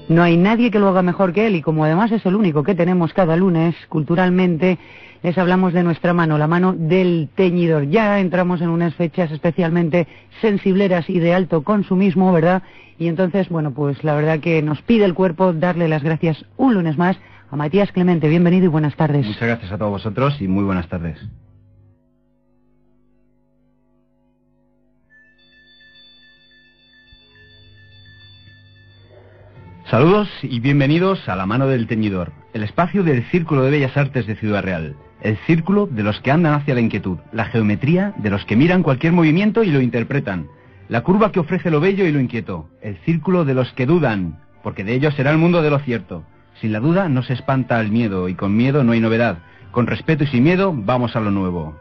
No hay nadie que lo haga mejor que él, y como además es el único que tenemos cada lunes, culturalmente, les hablamos de nuestra mano, la mano del teñidor. Ya entramos en unas fechas especialmente sensibleras y de alto consumismo, ¿verdad? Y entonces, bueno, pues la verdad que nos pide el cuerpo darle las gracias un lunes más a Matías Clemente. Bienvenido y buenas tardes. Muchas gracias a todos vosotros y muy buenas tardes. Saludos y bienvenidos a La Mano del Teñidor, el espacio del Círculo de Bellas Artes de Ciudad Real, el círculo de los que andan hacia la inquietud, la geometría de los que miran cualquier movimiento y lo interpretan, la curva que ofrece lo bello y lo inquieto, el círculo de los que dudan, porque de ellos será el mundo de lo cierto. Sin la duda no se espanta el miedo, y con miedo no hay novedad. Con respeto y sin miedo, vamos a lo nuevo.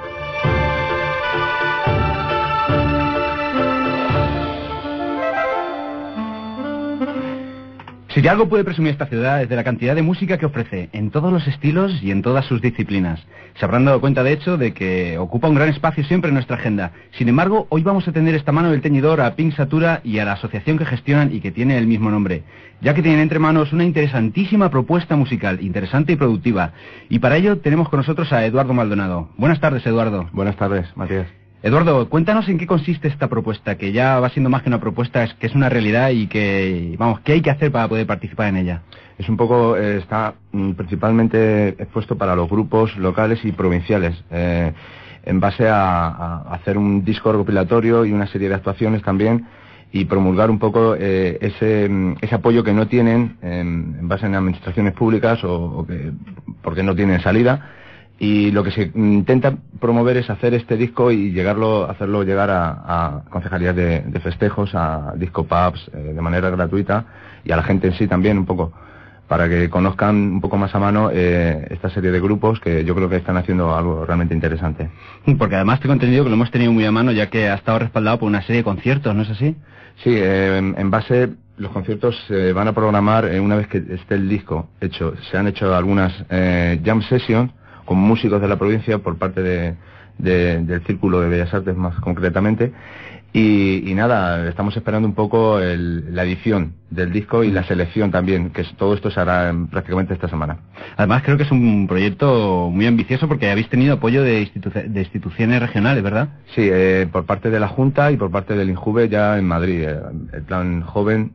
Si de algo puede presumir esta ciudad es de la cantidad de música que ofrece, en todos los estilos y en todas sus disciplinas. Se habrán dado cuenta, de hecho, de que ocupa un gran espacio siempre en nuestra agenda. Sin embargo, hoy vamos a tener esta mano del teñidor a Pink Satura y a la asociación que gestionan y que tiene el mismo nombre, ya que tienen entre manos una interesantísima propuesta musical, interesante y productiva. Y para ello tenemos con nosotros a Eduardo Maldonado. Buenas tardes, Eduardo. Buenas tardes, Matías. Eduardo, cuéntanos en qué consiste esta propuesta, que ya va siendo más que una propuesta, es que es una realidad y que, vamos, ¿qué hay que hacer para poder participar en ella? Es un poco, está principalmente expuesto para los grupos locales y provinciales, en base a hacer un disco recopilatorio y una serie de actuaciones también, y promulgar un poco ese apoyo que no tienen en base en administraciones públicas o que porque no tienen salida. Y lo que se intenta promover es hacer este disco y hacerlo llegar a concejalías de festejos, a disco pubs, de manera gratuita, y a la gente en sí también un poco, para que conozcan un poco más a mano esta serie de grupos que yo creo que están haciendo algo realmente interesante. Porque además tengo entendido que lo hemos tenido muy a mano, ya que ha estado respaldado por una serie de conciertos, ¿no es así? Sí, en base, los conciertos se van a programar una vez que esté el disco hecho. Se han hecho algunas jam sessions con músicos de la provincia por parte del Círculo de Bellas Artes más concretamente, y nada, estamos esperando un poco la edición del disco y la selección también, que todo esto se hará prácticamente esta semana. Además creo que es un proyecto muy ambicioso porque habéis tenido apoyo de instituciones regionales, ¿verdad? Sí, por parte de la Junta y por parte del INJUVE ya en Madrid, el plan joven,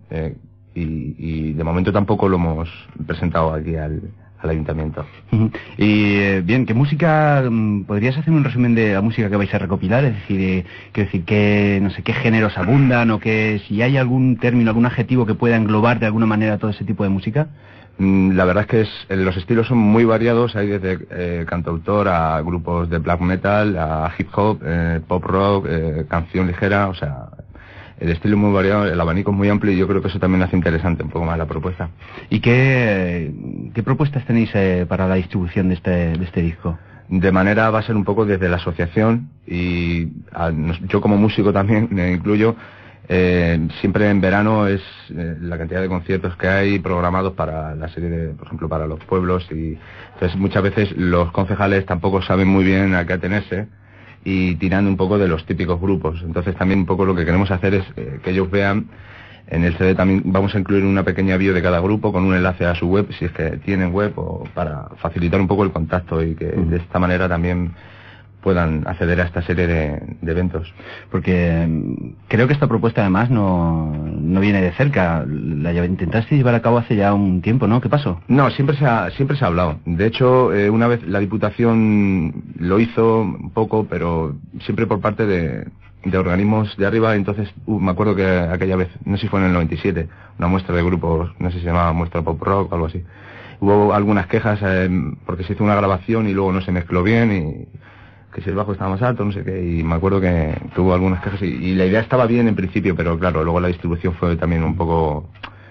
y de momento tampoco lo hemos presentado aquí al ayuntamiento. Y bien, ¿qué música podrías hacer un resumen de la música que vais a recopilar? Es decir, que no sé qué géneros abundan, o que si hay algún término, algún adjetivo que pueda englobar de alguna manera todo ese tipo de música. La verdad es que los estilos son muy variados, hay desde cantautor a grupos de black metal, a hip hop, pop rock, canción ligera, o sea, el estilo es muy variado, el abanico es muy amplio, y yo creo que eso también hace interesante un poco más la propuesta. ¿Y qué propuestas tenéis para la distribución de este disco? De manera va a ser un poco desde la asociación, y yo como músico también me incluyo. Siempre en verano es la cantidad de conciertos que hay programados para la serie por ejemplo, para los pueblos, y entonces muchas veces los concejales tampoco saben muy bien a qué atenerse, y tirando un poco de los típicos grupos. Entonces también un poco lo que queremos hacer es que ellos vean, en el CD también vamos a incluir una pequeña bio de cada grupo con un enlace a su web, si es que tienen web, o para facilitar un poco el contacto, y que de esta manera también puedan acceder a esta serie de eventos. Porque creo que esta propuesta además no viene de cerca, la intentaste llevar a cabo hace ya un tiempo, ¿no? ¿Qué pasó? No, siempre se ha hablado. De hecho, una vez la Diputación lo hizo un poco, pero siempre por parte de organismos de arriba. Entonces me acuerdo que aquella vez, no sé si fue en el 97, una muestra de grupos, no sé si se llamaba muestra pop rock o algo así, hubo algunas quejas porque se hizo una grabación y luego no se mezcló bien, y que si el bajo estaba más alto, no sé qué, y me acuerdo que hubo algunas quejas, y la idea estaba bien en principio, pero claro, luego la distribución fue también un poco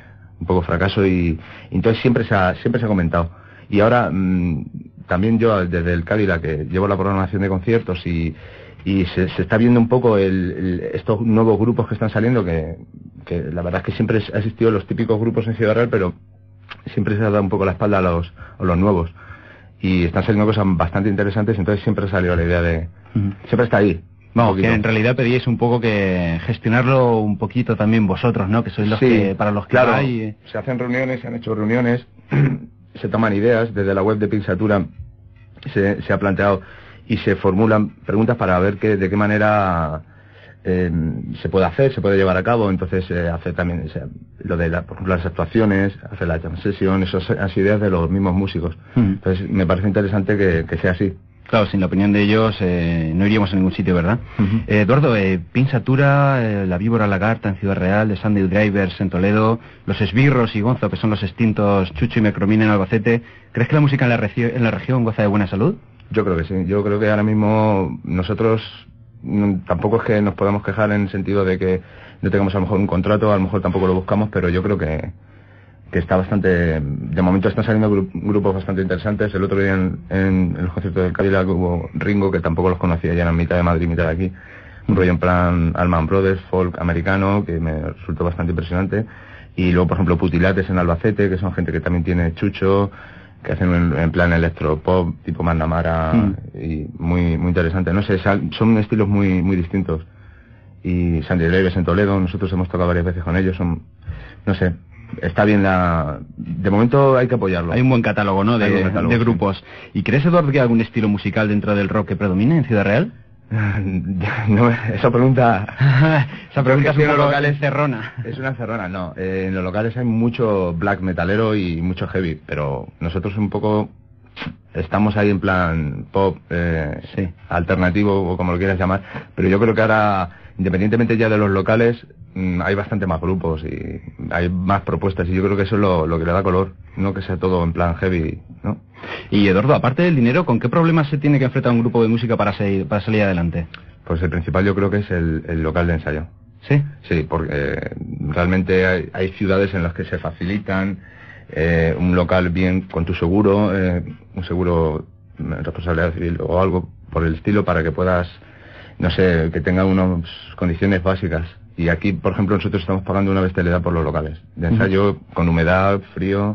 fracaso, y entonces siempre se ha comentado. Y ahora también yo desde el Cádiz, que llevo la programación de conciertos, y se está viendo un poco estos nuevos grupos que están saliendo, que la verdad es que siempre ha existido los típicos grupos en Ciudad Real, pero siempre se ha dado un poco la espalda a los nuevos, y están saliendo cosas bastante interesantes. Entonces siempre salió la idea de siempre está ahí, Vamos, que en realidad pedíais un poco que gestionarlo un poquito también vosotros, ¿no? Que sois los que, para los que claro, hay... se hacen reuniones, se han hecho reuniones, se toman ideas, desde la web de Pinsatura se ha planteado y se formulan preguntas para ver de qué manera se puede hacer, se puede llevar a cabo. Entonces hacer también lo de por ejemplo las actuaciones, hacer la jam session, esas ideas de los mismos músicos. Entonces me parece interesante que sea así. Claro, sin la opinión de ellos no iríamos a ningún sitio, ¿verdad? Eduardo, Pinsatura, La Víbora Lagarta en Ciudad Real, The Sunday Drivers en Toledo, Los Esbirros y Gonzo, que son los extintos Chucho y Mecromina en Albacete. ¿Crees que la música en la región goza de buena salud? Yo creo que sí. Yo creo que ahora mismo nosotros tampoco es que nos podamos quejar en el sentido de que no tengamos a lo mejor un contrato, a lo mejor tampoco lo buscamos, pero yo creo que está bastante... De momento están saliendo grupos bastante interesantes. El otro día en el concierto del Cadillac hubo Ringo, que tampoco los conocía, ya eran mitad de Madrid, mitad de aquí. Un rollo en plan Allman Brothers, folk americano, que me resultó bastante impresionante. Y luego, por ejemplo, Putilates en Albacete, que son gente que también tiene chucho, que hacen en plan electropop, tipo Mandamara, y muy muy interesante. No sé, son estilos muy muy distintos. Y Sandy Drivers en Toledo, nosotros hemos tocado varias veces con ellos, no sé... Está bien de momento hay que apoyarlo. Hay un buen catálogo, ¿no? De grupos. Sí. ¿Y crees, Eduardo, que hay algún estilo musical dentro del rock que predomine en Ciudad Real? No, esa pregunta es un poco local encerrona. Es una encerrona, no. En los locales hay mucho black metalero y mucho heavy, pero nosotros un poco estamos ahí en plan pop alternativo o como lo quieras llamar, pero yo creo que ahora, independientemente ya de los locales, hay bastante más grupos y hay más propuestas, y yo creo que eso es lo que le da color, no que sea todo en plan heavy, ¿no? Y Eduardo, aparte del dinero, ¿con qué problemas se tiene que enfrentar un grupo de música para salir adelante? Pues el principal yo creo que es el local de ensayo. ¿Sí? Sí, porque realmente hay ciudades en las que se facilitan un local bien con tu seguro, un seguro de responsabilidad civil o algo por el estilo, para que puedas, no sé, que tenga unas condiciones básicas. Y aquí, por ejemplo, nosotros estamos pagando una bestialidad por los locales de ensayo, con humedad, frío,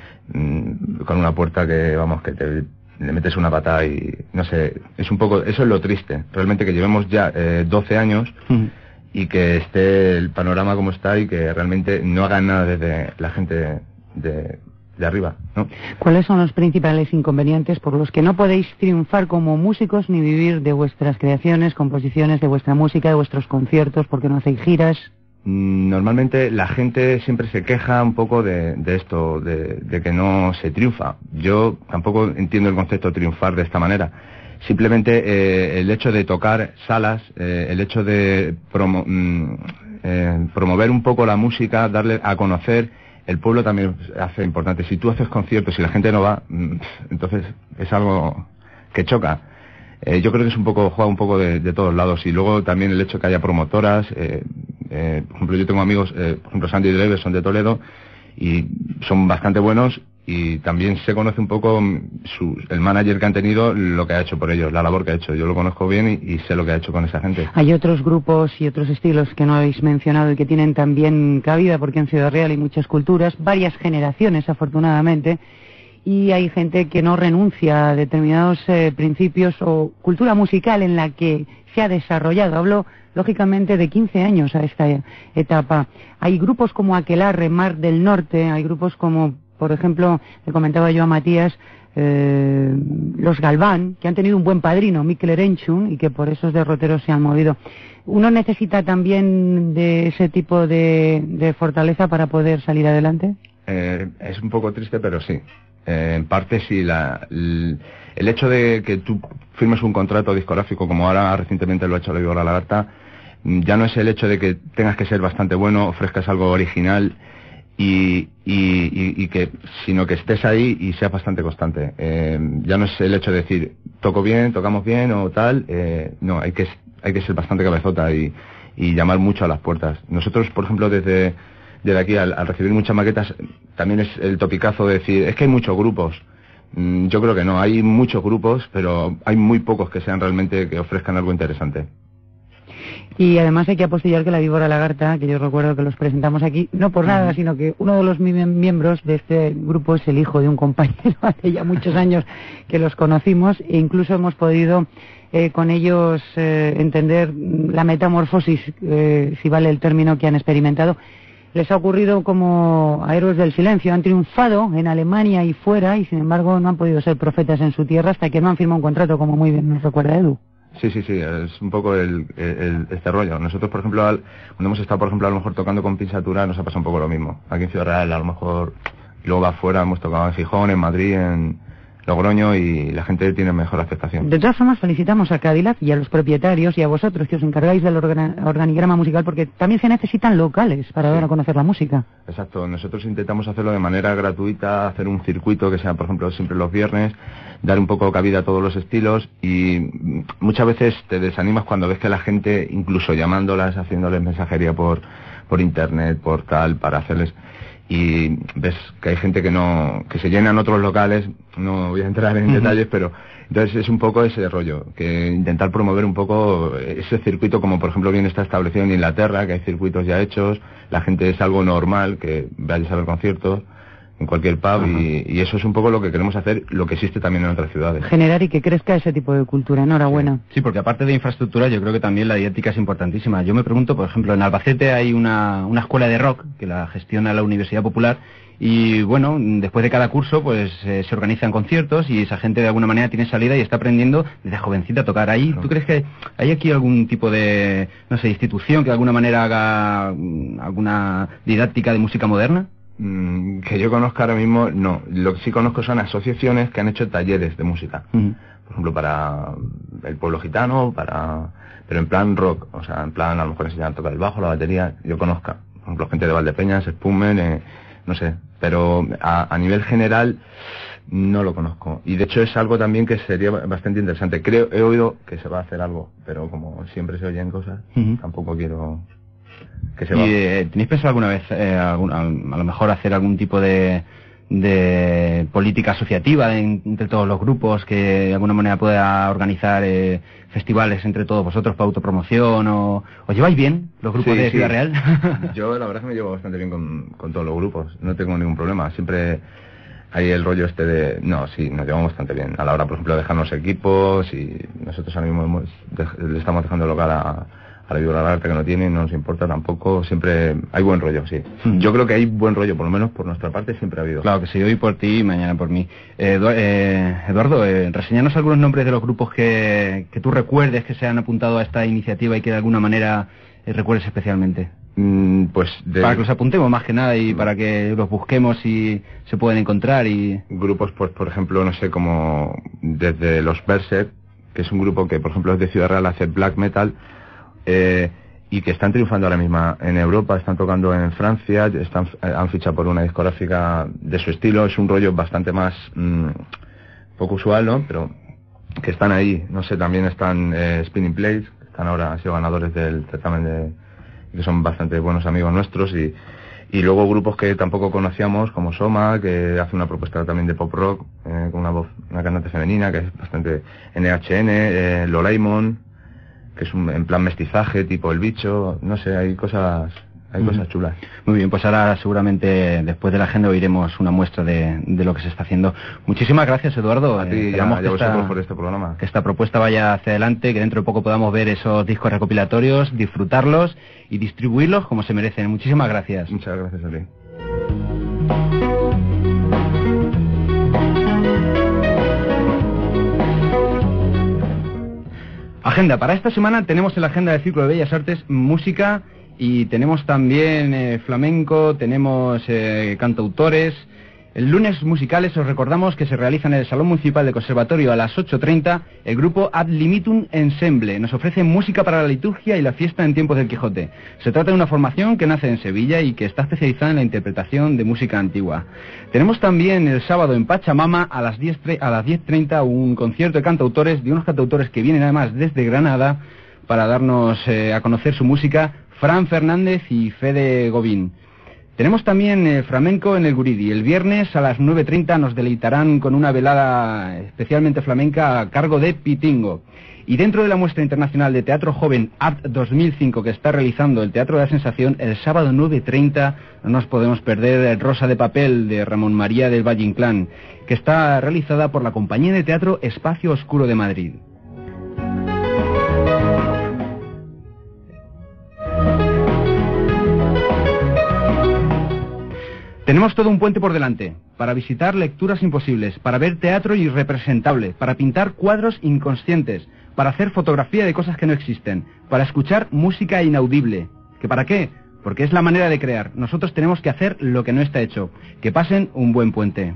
con una puerta que, vamos, que le metes una patada y, no sé, es un poco, eso es lo triste, realmente, que llevemos ya 12 años y que esté el panorama como está y que realmente no hagan nada desde la gente de arriba, ¿no? ¿Cuáles son los principales inconvenientes por los que no podéis triunfar como músicos ni vivir de vuestras creaciones, composiciones, de vuestra música, de vuestros conciertos, porque no hacéis giras? Normalmente la gente siempre se queja un poco de esto, de que no se triunfa. Yo tampoco entiendo el concepto de triunfar de esta manera. Simplemente el hecho de tocar salas, el hecho de promover un poco la música, darle a conocer. El pueblo también hace importante. Si tú haces conciertos y la gente no va, entonces es algo que choca. Yo creo que es juega un poco de todos lados. Y luego también el hecho que haya promotoras. Por ejemplo, yo tengo amigos, por ejemplo, Sandy Drivers son de Toledo y son bastante buenos, y también se conoce un poco el manager que han tenido, lo que ha hecho por ellos, la labor que ha hecho. Yo lo conozco bien y sé lo que ha hecho con esa gente. Hay otros grupos y otros estilos que no habéis mencionado y que tienen también cabida, porque en Ciudad Real hay muchas culturas, varias generaciones afortunadamente, y hay gente que no renuncia a determinados principios o cultura musical en la que se ha desarrollado. Hablo lógicamente de 15 años a esta etapa. Hay grupos como Aquelarre, Mar del Norte, hay grupos como, por ejemplo, le comentaba yo a Matías, los Galván, que han tenido un buen padrino, Mikel Erenchun, y que por esos derroteros se han movido. ¿Uno necesita también de ese tipo de fortaleza para poder salir adelante? Es un poco triste, pero sí. En parte sí. El hecho de que tú firmes un contrato discográfico, como ahora recientemente lo ha hecho La Víbora Lagarta, ya no es el hecho de que tengas que ser bastante bueno, ofrezcas algo original, y que, sino que estés ahí y seas bastante constante. Ya no es el hecho de decir toco bien, tocamos bien o tal. No, hay que ser bastante cabezota y llamar mucho a las puertas. Nosotros, por ejemplo, desde aquí al recibir muchas maquetas, también es el topicazo de decir, es que hay muchos grupos. Yo creo que no, hay muchos grupos, pero hay muy pocos que sean realmente, que ofrezcan algo interesante. Y además hay que apostillar que la Víbora Lagarta, que yo recuerdo que los presentamos aquí, no por nada, sino que uno de los miembros de este grupo es el hijo de un compañero, hace ya muchos años que los conocimos, e incluso hemos podido con ellos entender la metamorfosis, si vale el término, que han experimentado. Les ha ocurrido como a héroes del silencio, han triunfado en Alemania y fuera, y sin embargo no han podido ser profetas en su tierra hasta que no han firmado un contrato, como muy bien nos recuerda Edu. Sí, es un poco este rollo. Nosotros, por ejemplo, cuando hemos estado, por ejemplo, a lo mejor tocando con Pinsatura, nos ha pasado un poco lo mismo. Aquí en Ciudad Real, a lo mejor, y luego va afuera, hemos tocado en Gijón, en Madrid, en Logroño, y la gente tiene mejor aceptación. De todas formas, felicitamos a Cadillac y a los propietarios y a vosotros que os encargáis del organigrama musical, porque también se necesitan locales para dar a conocer la música. Exacto, nosotros intentamos hacerlo de manera gratuita, hacer un circuito que sea, por ejemplo, siempre los viernes, dar un poco cabida a todos los estilos, y muchas veces te desanimas cuando ves que la gente, incluso llamándolas, haciéndoles mensajería por internet, por tal, para hacerles... Y ves que hay gente que se llenan otros locales, no voy a entrar en detalles, pero entonces es un poco ese rollo, que intentar promover un poco ese circuito, como por ejemplo bien está establecido en Inglaterra, que hay circuitos ya hechos, la gente es algo normal, que vayas a ver conciertos en cualquier pub, y eso es un poco lo que queremos hacer, lo que existe también en otras ciudades. Generar y que crezca ese tipo de cultura, enhorabuena. Sí, porque aparte de infraestructura, yo creo que también la didáctica es importantísima. Yo me pregunto, por ejemplo, en Albacete hay una escuela de rock que la gestiona la Universidad Popular, y bueno, después de cada curso pues se organizan conciertos y esa gente de alguna manera tiene salida y está aprendiendo desde jovencita a tocar. Ahí, ¿tú crees que hay aquí algún tipo de, no sé, institución que de alguna manera haga alguna didáctica de música moderna? Que yo conozca ahora mismo, no. Lo que sí conozco son asociaciones que han hecho talleres de música. Por ejemplo, para el pueblo gitano, pero en plan rock, o sea, en plan a lo mejor enseñar a tocar el bajo, la batería, yo conozca. Por ejemplo, gente de Valdepeñas, Spumen, no sé. Pero a nivel general no lo conozco. Y de hecho es algo también que sería bastante interesante. He oído que se va a hacer algo, pero como siempre se oyen cosas, tampoco quiero... ¿Tenéis pensado alguna vez a lo mejor hacer algún tipo de política asociativa entre todos los grupos que de alguna manera pueda organizar festivales entre todos vosotros para autopromoción? ¿Os lleváis bien los grupos de Ciudad Real? Yo la verdad es que me llevo bastante bien con todos los grupos, no tengo ningún problema. Siempre hay el rollo este de... No, sí, nos llevamos bastante bien. A la hora, por ejemplo, de dejarnos equipos, y nosotros ahora mismo le estamos dejando local a la Víbora Lagarta, que no tiene, no nos importa tampoco, siempre hay buen rollo, sí. Yo creo que hay buen rollo, por lo menos por nuestra parte siempre ha habido. Claro que sí, hoy por ti y mañana por mí. Eduardo, reseñanos algunos nombres de los grupos que tú recuerdes que se han apuntado a esta iniciativa y que de alguna manera recuerdes especialmente. Para que los apuntemos más que nada y para que los busquemos y se pueden encontrar. Y grupos, pues por ejemplo, no sé, como desde los Berserk, que es un grupo que por ejemplo es de Ciudad Real, hace black metal, y que están triunfando ahora mismo en Europa, están tocando en Francia, han fichado por una discográfica de su estilo, es un rollo bastante más poco usual, ¿no? Pero que están ahí, no sé, también están Spinning Plates, que están ahora, han sido ganadores del certamen que son bastante buenos amigos nuestros, y luego grupos que tampoco conocíamos, como Soma, que hace una propuesta también de pop rock, con una cantante femenina, que es bastante NHN, Lolaimon, que es en plan mestizaje, tipo El Bicho, no sé, hay cosas chulas. Muy bien, pues ahora seguramente después de la agenda oiremos una muestra de lo que se está haciendo. Muchísimas gracias, Eduardo. A ti y a vosotros por este programa. Que esta propuesta vaya hacia adelante, que dentro de poco podamos ver esos discos recopilatorios, disfrutarlos y distribuirlos como se merecen. Muchísimas gracias. Muchas gracias a ti. Agenda. Para esta semana tenemos en la agenda del Círculo de Bellas Artes música, y tenemos también flamenco, tenemos cantautores. El lunes musicales os recordamos que se realiza en el Salón Municipal del Conservatorio a las 8:30 el grupo Ad Limitum Ensemble. Nos ofrece música para la liturgia y la fiesta en tiempos del Quijote. Se trata de una formación que nace en Sevilla y que está especializada en la interpretación de música antigua. Tenemos también el sábado en Pachamama a las 10:30 un concierto de cantautores, de unos cantautores que vienen además desde Granada para darnos a conocer su música, Fran Fernández y Fede Gobín. Tenemos también flamenco en el Guridi. El viernes a las 9:30 nos deleitarán con una velada especialmente flamenca a cargo de Pitingo. Y dentro de la muestra internacional de teatro joven Art 2005 que está realizando el Teatro de la Sensación, el sábado 9:30 no nos podemos perder Rosa de Papel de Ramón María del Valle Inclán, que está realizada por la compañía de teatro Espacio Oscuro de Madrid. Tenemos todo un puente por delante, para visitar lecturas imposibles, para ver teatro irrepresentable, para pintar cuadros inconscientes, para hacer fotografía de cosas que no existen, para escuchar música inaudible. ¿Que para qué? Porque es la manera de crear. Nosotros tenemos que hacer lo que no está hecho. Que pasen un buen puente.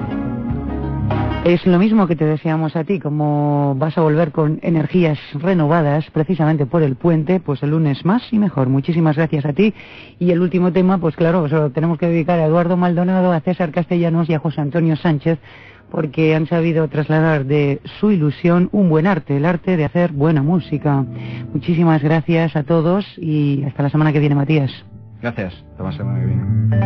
Es lo mismo que te deseamos a ti, como vas a volver con energías renovadas precisamente por el puente, pues el lunes más y mejor. Muchísimas gracias a ti. Y el último tema, pues claro, se lo tenemos que dedicar a Eduardo Maldonado, a César Castellanos y a José Antonio Sánchez, porque han sabido trasladar de su ilusión un buen arte, el arte de hacer buena música. Muchísimas gracias a todos y hasta la semana que viene, Matías. Gracias, hasta la semana que viene.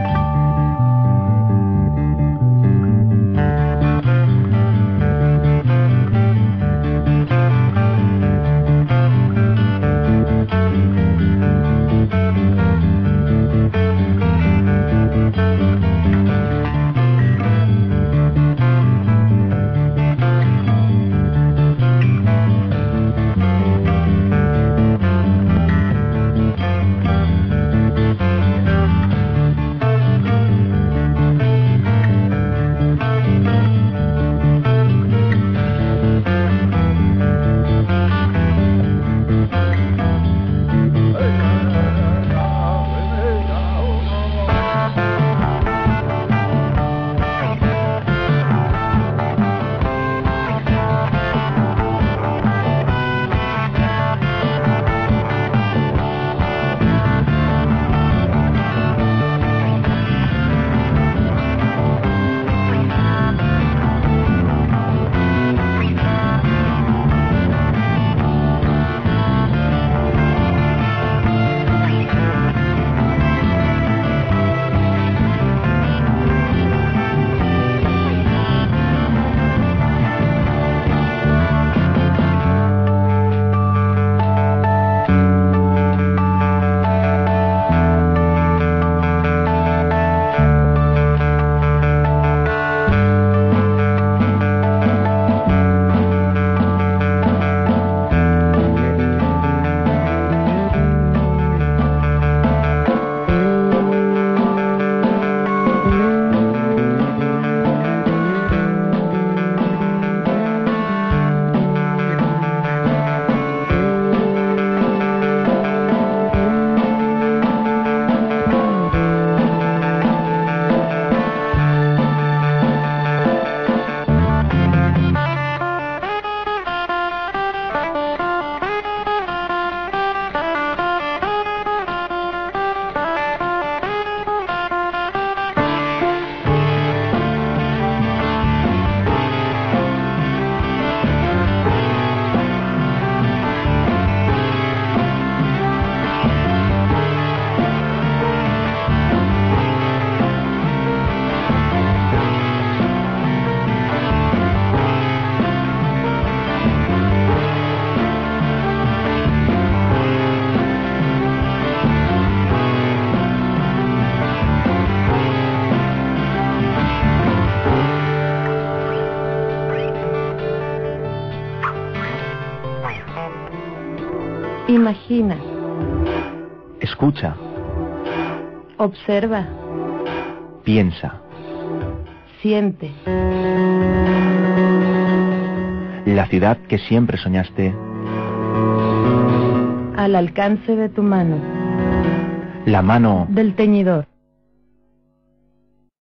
Imagina. Escucha. Observa. Piensa. Siente. La ciudad que siempre soñaste. Al alcance de tu mano. La mano del teñidor.